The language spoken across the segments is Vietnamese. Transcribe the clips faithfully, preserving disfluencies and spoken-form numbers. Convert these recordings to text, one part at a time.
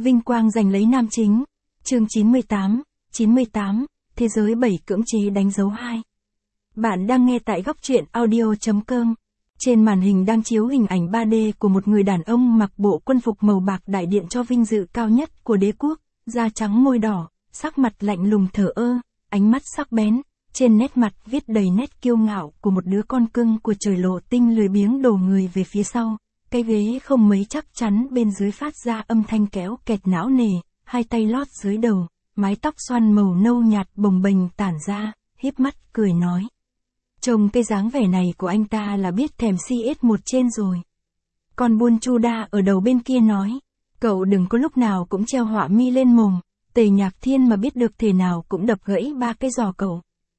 Vinh quang giành lấy nam chính. Chương chín mươi tám, chín mươi tám, Thế giới bảy cưỡng chế đánh dấu hai. Bạn đang nghe tại góc truyện audio chấm com. Trên màn hình đang chiếu hình ảnh ba D của một người đàn ông mặc bộ quân phục màu bạc đại diện cho vinh dự cao nhất của đế quốc, da trắng môi đỏ, sắc mặt lạnh lùng thờ ơ, ánh mắt sắc bén, trên nét mặt viết đầy nét kiêu ngạo của một đứa con cưng của trời. Lộ Tinh lười biếng đổ người về phía sau, cái ghế không mấy chắc chắn bên dưới phát ra âm thanh kéo kẹt não nề, hai tay lót dưới đầu, mái tóc xoăn màu nâu nhạt bồng bềnh tản ra, híp mắt cười nói. Trông cái dáng vẻ này của anh ta là biết thèm xê ét một trên rồi. Con buôn Chu Đa ở đầu bên kia nói, cậu đừng có lúc nào cũng treo họa mi lên mồm, Tề Nhạc Thiên mà biết được thế nào cũng đập gãy ba cái giò cậu.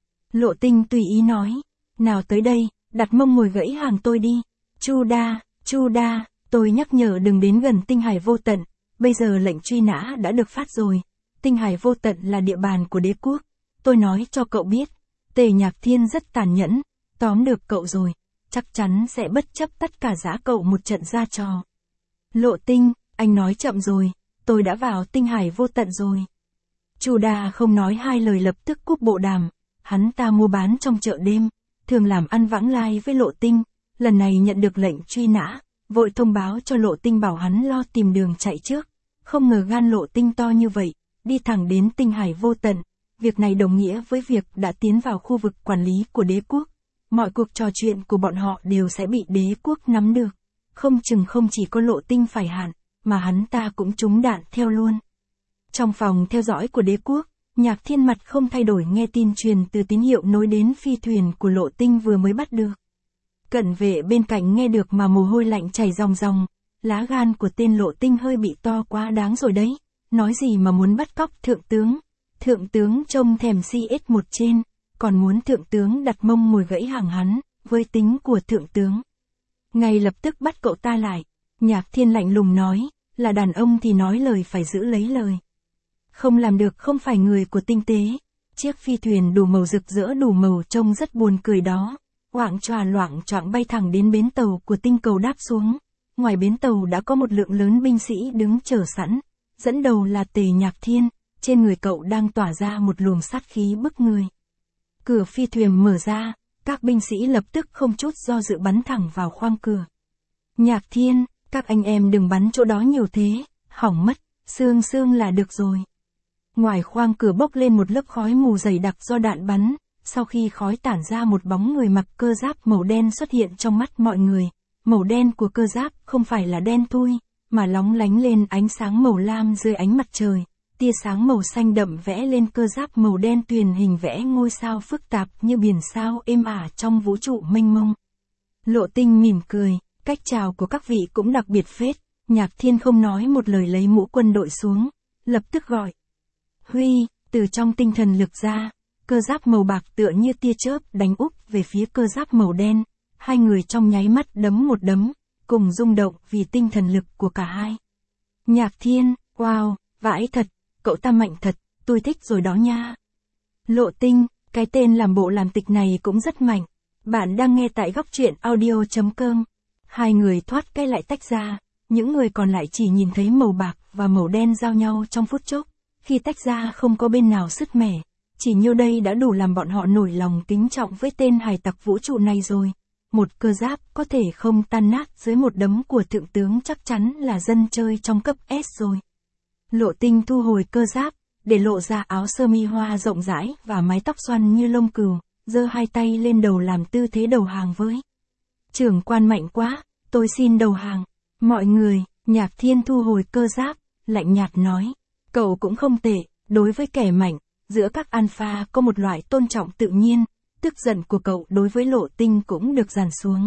Lộ Tinh tùy ý nói, nào tới đây, đặt mông ngồi gãy hàng tôi đi. Chu Đa, Chu Đa, tôi nhắc nhở đừng đến gần Tinh Hải Vô Tận, bây giờ lệnh truy nã đã được phát rồi. Tinh Hải Vô Tận là địa bàn của đế quốc, tôi nói cho cậu biết, Tề Nhạc Thiên rất tàn nhẫn, tóm được cậu rồi, chắc chắn sẽ bất chấp tất cả giã cậu một trận ra trò. Lộ Tinh, anh nói chậm rồi, tôi đã vào Tinh Hải Vô Tận rồi. Chu Đa không nói hai lời lập tức cúp bộ đàm, hắn ta mua bán trong chợ đêm, thường làm ăn vãng lai với Lộ Tinh, lần này nhận được lệnh truy nã, vội thông báo cho Lộ Tinh bảo hắn lo tìm đường chạy trước, không ngờ gan Lộ Tinh to như vậy, đi thẳng đến Tinh Hải Vô Tận, việc này đồng nghĩa với việc đã tiến vào khu vực quản lý của đế quốc, mọi cuộc trò chuyện của bọn họ đều sẽ bị đế quốc nắm được, không chừng không chỉ có Lộ Tinh phải hạn, mà hắn ta cũng trúng đạn theo luôn. Trong phòng theo dõi của đế quốc, Nhạc Thiên mặt không thay đổi nghe tin truyền từ tín hiệu nối đến phi thuyền của Lộ Tinh vừa mới bắt được. Cận vệ bên cạnh nghe được mà mồ hôi lạnh chảy ròng ròng, lá gan của tên Lộ Tinh hơi bị to quá đáng rồi đấy, nói gì mà muốn bắt cóc thượng tướng, thượng tướng trông thèm xê ét một trên, còn muốn thượng tướng đặt mông ngồi gãy hàng hắn, với tính của thượng tướng. Ngay lập tức bắt cậu ta lại, Nhạc Thiên lạnh lùng nói, là đàn ông thì nói lời phải giữ lấy lời. Không làm được không phải người của tinh tế. Chiếc phi thuyền đủ màu rực rỡ đủ màu trông rất buồn cười đó, oạng choà loạng choạng bay thẳng đến bến tàu của tinh cầu đáp xuống. Ngoài bến tàu đã có một lượng lớn binh sĩ đứng chờ sẵn, dẫn đầu là Tề Nhạc Thiên, trên người cậu đang tỏa ra một luồng sát khí bức người. Cửa phi thuyền mở ra, các binh sĩ lập tức không chút do dự bắn thẳng vào khoang cửa. Nhạc Thiên, các anh em đừng bắn chỗ đó nhiều thế, hỏng mất, xương xương là được rồi. Ngoài khoang cửa bốc lên một lớp khói mù dày đặc do đạn bắn, sau khi khói tản ra một bóng người mặc cơ giáp màu đen xuất hiện trong mắt mọi người. Màu đen của cơ giáp không phải là đen thui, mà lóng lánh lên ánh sáng màu lam dưới ánh mặt trời, tia sáng màu xanh đậm vẽ lên cơ giáp màu đen tuyền hình vẽ ngôi sao phức tạp như biển sao êm ả trong vũ trụ mênh mông. Lộ Tinh mỉm cười, cách chào của các vị cũng đặc biệt phết. Nhạc Thiên không nói một lời lấy mũ quân đội xuống, lập tức gọi. Huy, từ trong tinh thần lực ra, cơ giáp màu bạc tựa như tia chớp đánh úp về phía cơ giáp màu đen, hai người trong nháy mắt đấm một đấm, cùng rung động vì tinh thần lực của cả hai. Nhạc Thiên, wow, vãi thật, cậu ta mạnh thật, tôi thích rồi đó nha. Lộ Tinh, cái tên làm bộ làm tịch này cũng rất mạnh. Bạn đang nghe tại góc truyện audio chấm com. Hai người thoát cái lại tách ra, những người còn lại chỉ nhìn thấy màu bạc và màu đen giao nhau trong phút chốc. Khi tách ra không có bên nào sứt mẻ, chỉ nhiêu đây đã đủ làm bọn họ nổi lòng kính trọng với tên hải tặc vũ trụ này rồi. Một cơ giáp có thể không tan nát dưới một đấm của thượng tướng chắc chắn là dân chơi trong cấp S rồi. Lộ Tinh thu hồi cơ giáp, để lộ ra áo sơ mi hoa rộng rãi và mái tóc xoăn như lông cừu, giơ hai tay lên đầu làm tư thế đầu hàng với. Trưởng quan mạnh quá, tôi xin đầu hàng. Mọi người, Nhạc Thiên thu hồi cơ giáp, lạnh nhạt nói. Cậu cũng không tệ, đối với kẻ mạnh, giữa các alpha có một loại tôn trọng tự nhiên, tức giận của cậu đối với Lộ Tinh cũng được dàn xuống.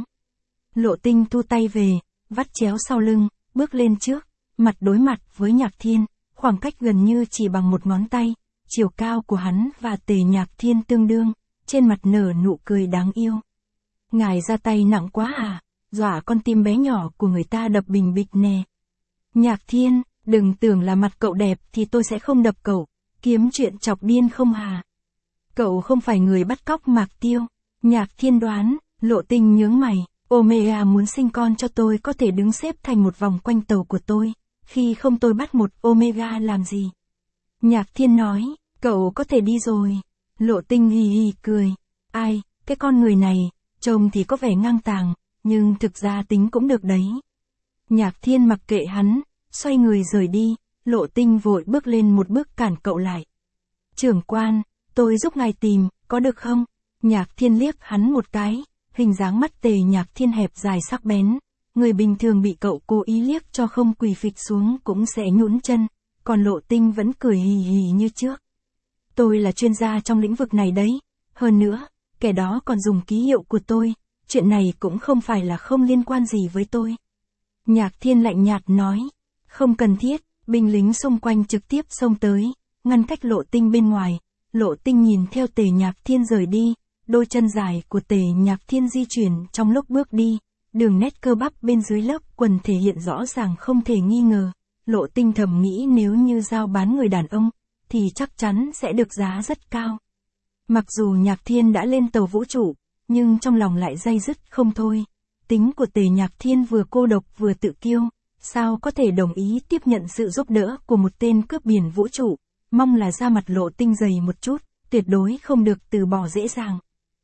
Lộ Tinh thu tay về, vắt chéo sau lưng, bước lên trước, mặt đối mặt với Nhạc Thiên, khoảng cách gần như chỉ bằng một ngón tay, chiều cao của hắn và Tề Nhạc Thiên tương đương, trên mặt nở nụ cười đáng yêu. Ngài ra tay nặng quá à, dọa con tim bé nhỏ của người ta đập bình bịch nè. Nhạc Thiên, đừng tưởng là mặt cậu đẹp thì tôi sẽ không đập cậu, kiếm chuyện chọc điên không hà. Cậu không phải người bắt cóc Mạc Tiêu. Nhạc Thiên đoán, Lộ Tinh nhướng mày, Omega muốn sinh con cho tôi có thể đứng xếp thành một vòng quanh tàu của tôi, khi không tôi bắt một Omega làm gì. Nhạc Thiên nói, cậu có thể đi rồi. Lộ Tinh hì hì cười, ai, cái con người này, trông thì có vẻ ngang tàng, nhưng thực ra tính cũng được đấy. Nhạc Thiên mặc kệ hắn, xoay người rời đi, Lộ Tinh vội bước lên một bước cản cậu lại. Trưởng quan, tôi giúp ngài tìm, có được không? Nhạc Thiên liếc hắn một cái, hình dáng mắt Tề Nhạc Thiên hẹp dài sắc bén. Người bình thường bị cậu cố ý liếc cho không quỳ phịch xuống cũng sẽ nhũn chân, còn Lộ Tinh vẫn cười hì hì như trước. Tôi là chuyên gia trong lĩnh vực này đấy, hơn nữa, kẻ đó còn dùng ký hiệu của tôi, chuyện này cũng không phải là không liên quan gì với tôi. Nhạc Thiên lạnh nhạt nói, không cần thiết, binh lính xung quanh trực tiếp xông tới, ngăn cách Lộ Tinh bên ngoài. Lộ Tinh nhìn theo Tề Nhạc Thiên rời đi, đôi chân dài của Tề Nhạc Thiên di chuyển trong lúc bước đi, đường nét cơ bắp bên dưới lớp quần thể hiện rõ ràng không thể nghi ngờ. Lộ Tinh thầm nghĩ nếu như giao bán người đàn ông, thì chắc chắn sẽ được giá rất cao. Mặc dù Nhạc Thiên đã lên tàu vũ trụ, nhưng trong lòng lại day dứt không thôi. Tính của Tề Nhạc Thiên vừa cô độc vừa tự kiêu, sao có thể đồng ý tiếp nhận sự giúp đỡ của một tên cướp biển vũ trụ, mong là da mặt Lộ Tinh dày một chút, tuyệt đối không được từ bỏ dễ dàng.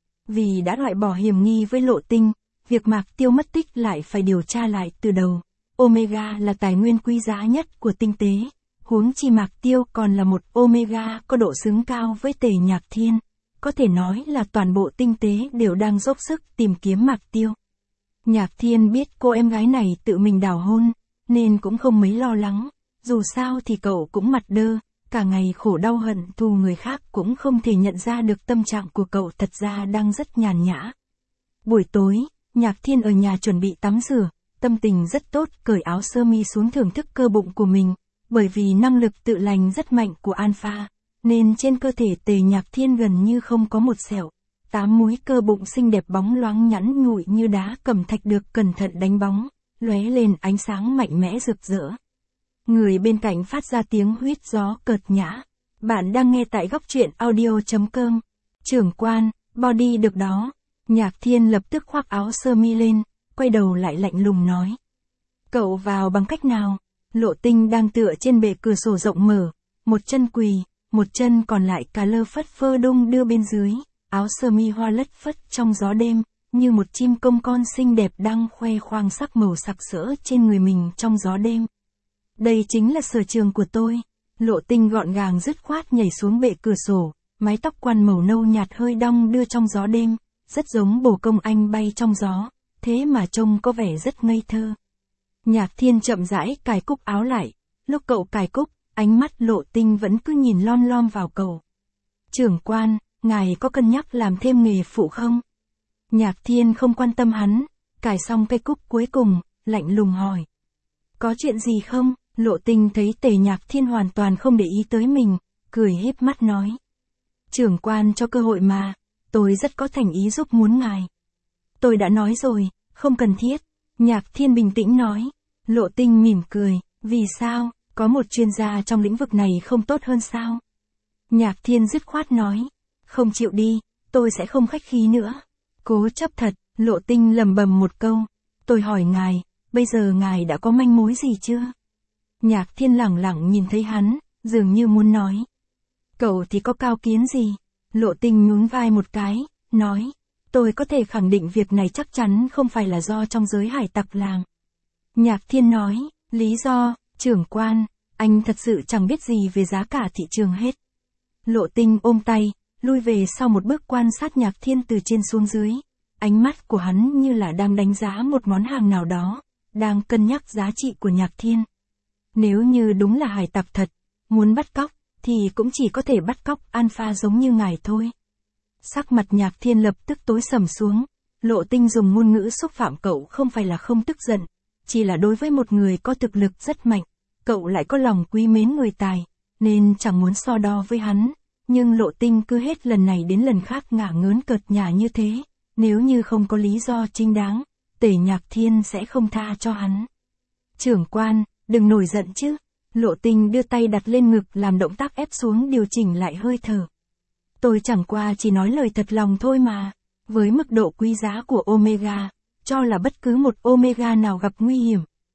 Vì đã loại bỏ hiểm nghi với Lộ Tinh, việc Mạc Tiêu mất tích lại phải điều tra lại từ đầu. Omega là tài nguyên quý giá nhất của tinh tế, huống chi Mạc Tiêu còn là một Omega có độ xứng cao với Tề Nhạc Thiên. Có thể nói là toàn bộ tinh tế đều đang dốc sức tìm kiếm Mạc Tiêu. Nhạc Thiên biết cô em gái này tự mình đào hôn, nên cũng không mấy lo lắng, dù sao thì cậu cũng mặt đơ, cả ngày khổ đau hận thù người khác cũng không thể nhận ra được tâm trạng của cậu thật ra đang rất nhàn nhã. Buổi tối, Nhạc Thiên ở nhà chuẩn bị tắm rửa, tâm tình rất tốt, cởi áo sơ mi xuống thưởng thức cơ bụng của mình, bởi vì năng lực tự lành rất mạnh của Alpha, nên trên cơ thể Tề Nhạc Thiên gần như không có một sẹo. Tám múi cơ bụng xinh đẹp bóng loáng nhẵn nhụi như đá cẩm thạch được cẩn thận đánh bóng, lóe lên ánh sáng mạnh mẽ rực rỡ. Người bên cạnh phát ra tiếng huýt gió cợt nhã. Bạn đang nghe tại góc truyện audio chấm com. Trưởng quan, body được đó. Nhạc Thiên lập tức khoác áo sơ mi lên, quay đầu lại lạnh lùng nói. Cậu vào bằng cách nào? Lộ Tinh đang tựa trên bệ cửa sổ rộng mở, một chân quỳ, một chân còn lại cà lơ phất phơ đung đưa bên dưới, áo sơ mi hoa lất phất trong gió đêm, như một chim công con xinh đẹp đang khoe khoang sắc màu sặc sỡ trên người mình trong gió đêm. Đây chính là sở trường của tôi. Lộ Tinh gọn gàng dứt khoát nhảy xuống bệ cửa sổ, mái tóc quăn màu nâu nhạt hơi đong đưa trong gió đêm, rất giống bồ công anh bay trong gió, thế mà trông có vẻ rất ngây thơ. Nhạc Thiên chậm rãi cài cúc áo lại, lúc cậu cài cúc, ánh mắt Lộ Tinh vẫn cứ nhìn lom lom vào cậu. Trưởng quan, ngài có cân nhắc làm thêm nghề phụ không? Nhạc Thiên không quan tâm hắn, cài xong cây cúc cuối cùng, lạnh lùng hỏi. Có chuyện gì không? Lộ Tinh thấy Tề Nhạc Thiên hoàn toàn không để ý tới mình, cười híp mắt nói. Trưởng quan cho cơ hội mà, tôi rất có thành ý giúp muốn ngài. Tôi đã nói rồi, không cần thiết. Nhạc Thiên bình tĩnh nói. Lộ Tinh mỉm cười, vì sao, có một chuyên gia trong lĩnh vực này không tốt hơn sao? Nhạc Thiên dứt khoát nói. Không chịu đi, tôi sẽ không khách khí nữa. Cố chấp thật, Lộ Tinh lầm bầm một câu. Tôi hỏi ngài, bây giờ ngài đã có manh mối gì chưa? Nhạc Thiên lẳng lặng nhìn thấy hắn, dường như muốn nói. Cậu thì có cao kiến gì? Lộ Tinh nhún vai một cái, nói. Tôi có thể khẳng định việc này chắc chắn không phải là do trong giới hải tặc làm. Nhạc Thiên nói, lý do, trưởng quan, anh thật sự chẳng biết gì về giá cả thị trường hết. Lộ Tinh ôm tay, lui về sau một bước quan sát Nhạc Thiên từ trên xuống dưới. Ánh mắt của hắn như là đang đánh giá một món hàng nào đó, đang cân nhắc giá trị của Nhạc Thiên. Nếu như đúng là hải tặc thật, muốn bắt cóc, thì cũng chỉ có thể bắt cóc Alpha giống như ngài thôi. Sắc mặt Nhạc Thiên lập tức tối sầm xuống. Lộ Tinh dùng ngôn ngữ xúc phạm cậu không phải là không tức giận, chỉ là đối với một người có thực lực rất mạnh, cậu lại có lòng quý mến người tài, nên chẳng muốn so đo với hắn. Nhưng Lộ Tinh cứ hết lần này đến lần khác ngả ngớn cợt nhả như thế, nếu như không có lý do chính đáng, Tề Nhạc Thiên sẽ không tha cho hắn. Trưởng quan, đừng nổi giận chứ. Lộ Tinh đưa tay đặt lên ngực làm động tác ép xuống điều chỉnh lại hơi thở. Tôi chẳng qua chỉ nói lời thật lòng thôi mà. Với mức độ quý giá của Omega, cho là bất cứ một Omega nào gặp nguy hiểm,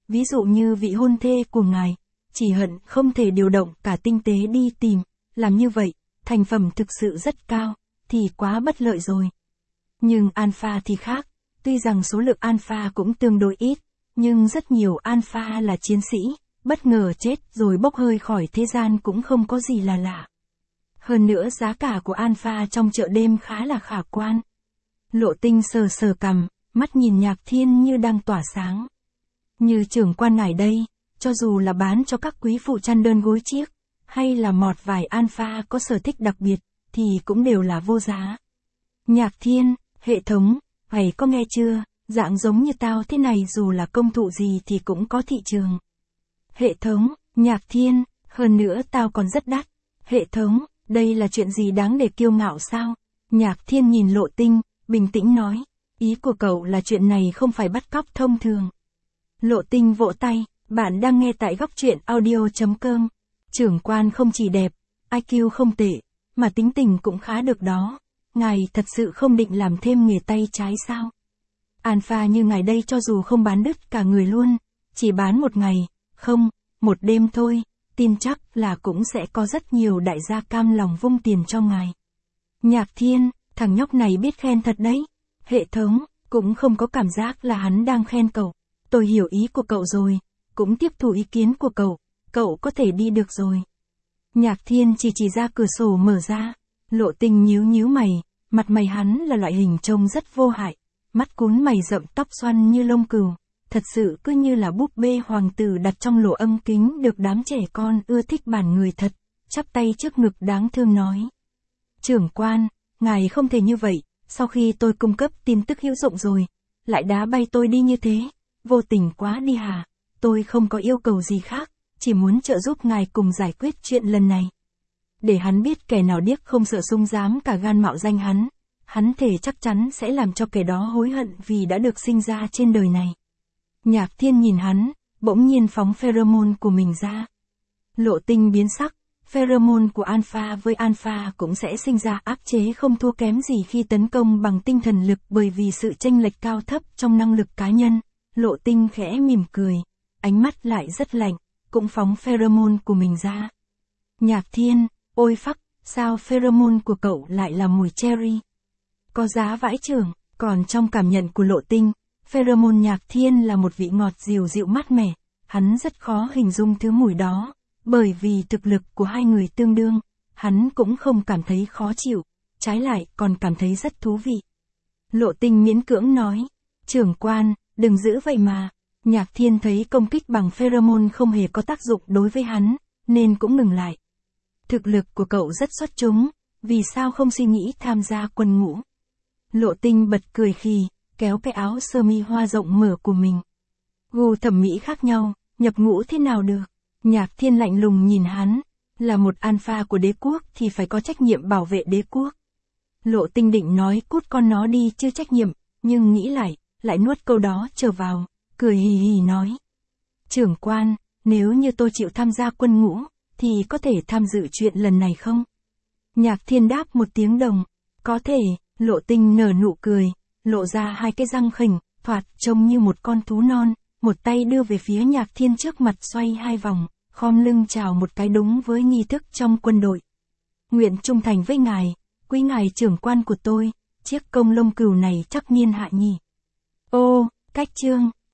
ví dụ như vị hôn thê của ngài, chỉ hận không thể điều động cả tinh tế đi tìm, làm như vậy, thành phẩm thực sự rất cao, thì quá bất lợi rồi. Nhưng alpha thì khác, tuy rằng số lượng alpha cũng tương đối ít, nhưng rất nhiều alpha là chiến sĩ, bất ngờ chết rồi bốc hơi khỏi thế gian cũng không có gì là lạ. Hơn nữa giá cả của alpha trong chợ đêm khá là khả quan. Lộ Tinh sờ sờ cằm, mắt nhìn Nhạc Thiên như đang tỏa sáng. Như trưởng quan ngài đây, cho dù là bán cho các quý phụ chăn đơn gối chiếc, hay là mọt vài alpha có sở thích đặc biệt, thì cũng đều là vô giá. Nhạc Thiên, hệ thống, mày có nghe chưa, dạng giống như tao thế này dù là công thụ gì thì cũng có thị trường. Hệ thống, Nhạc Thiên, hơn nữa tao còn rất đắt. Hệ thống, đây là chuyện gì đáng để kiêu ngạo sao? Nhạc Thiên nhìn Lộ Tinh, bình tĩnh nói, ý của cậu là chuyện này không phải bắt cóc thông thường. Lộ Tinh vỗ tay, bạn đang nghe tại góc truyện audio chấm com. Trưởng quan không chỉ đẹp, i kiu không tệ, mà tính tình cũng khá được đó. Ngài thật sự không định làm thêm nghề tay trái sao? Alpha như ngài đây cho dù không bán đứt cả người luôn, chỉ bán một ngày, không, một đêm thôi, tin chắc là cũng sẽ có rất nhiều đại gia cam lòng vung tiền cho ngài. Nhạc Thiên, thằng nhóc này biết khen thật đấy. Hệ thống, cũng không có cảm giác là hắn đang khen cậu. Tôi hiểu ý của cậu rồi, cũng tiếp thu ý kiến của cậu, cậu có thể đi được rồi. Nhạc Thiên chỉ chỉ ra cửa sổ mở ra, Lộ Tinh nhíu nhíu mày, mặt mày hắn là loại hình trông rất vô hại, mắt cún mày rậm tóc xoăn như lông cừu, thật sự cứ như là búp bê hoàng tử đặt trong lỗ âm kính được đám trẻ con ưa thích bản người thật, chắp tay trước ngực đáng thương nói. Trưởng quan, ngài không thể như vậy, sau khi tôi cung cấp tin tức hữu dụng rồi, lại đá bay tôi đi như thế, vô tình quá đi hả, tôi không có yêu cầu gì khác, chỉ muốn trợ giúp ngài cùng giải quyết chuyện lần này. Để hắn biết kẻ nào điếc không sợ sung dám cả gan mạo danh hắn, hắn thể chắc chắn sẽ làm cho kẻ đó hối hận vì đã được sinh ra trên đời này. Nhạc Thiên nhìn hắn, bỗng nhiên phóng pheromone của mình ra. Lộ Tinh biến sắc, pheromone của alpha với alpha cũng sẽ sinh ra áp chế không thua kém gì khi tấn công bằng tinh thần lực bởi vì sự chênh lệch cao thấp trong năng lực cá nhân. Lộ Tinh khẽ mỉm cười, ánh mắt lại rất lạnh, cũng phóng pheromone của mình ra. Nhạc Thiên, ôi phắc, sao pheromone của cậu lại là mùi cherry? Có giá vãi chưởng, còn trong cảm nhận của Lộ Tinh, pheromone Nhạc Thiên là một vị ngọt dịu dịu mát mẻ, hắn rất khó hình dung thứ mùi đó, bởi vì thực lực của hai người tương đương, hắn cũng không cảm thấy khó chịu, trái lại còn cảm thấy rất thú vị. Lộ Tinh miễn cưỡng nói, trưởng quan, đừng giữ vậy mà. Nhạc Thiên thấy công kích bằng pheromone không hề có tác dụng đối với hắn, nên cũng ngừng lại. Thực lực của cậu rất xuất chúng, vì sao không suy nghĩ tham gia quân ngũ? Lộ Tinh bật cười khì, kéo cái áo sơ mi hoa rộng mở của mình. Gu thẩm mỹ khác nhau, nhập ngũ thế nào được? Nhạc Thiên lạnh lùng nhìn hắn, là một alpha của đế quốc thì phải có trách nhiệm bảo vệ đế quốc. Lộ Tinh định nói cút con nó đi chưa trách nhiệm, nhưng nghĩ lại, lại nuốt câu đó trở vào, cười hì hì nói. Trưởng quan, nếu như tôi chịu tham gia quân ngũ, thì có thể tham dự chuyện lần này không? Nhạc Thiên đáp một tiếng đồng, có thể. Lộ Tinh nở nụ cười, lộ ra hai cái răng khỉnh, thoạt trông như một con thú non, một tay đưa về phía Nhạc Thiên trước mặt xoay hai vòng, khom lưng chào một cái đúng với nghi thức trong quân đội. Nguyện trung thành với ngài, quý ngài trưởng quan của tôi, chiếc công lông cừu này chắc niên hạ nhỉ. Ô, cách chương,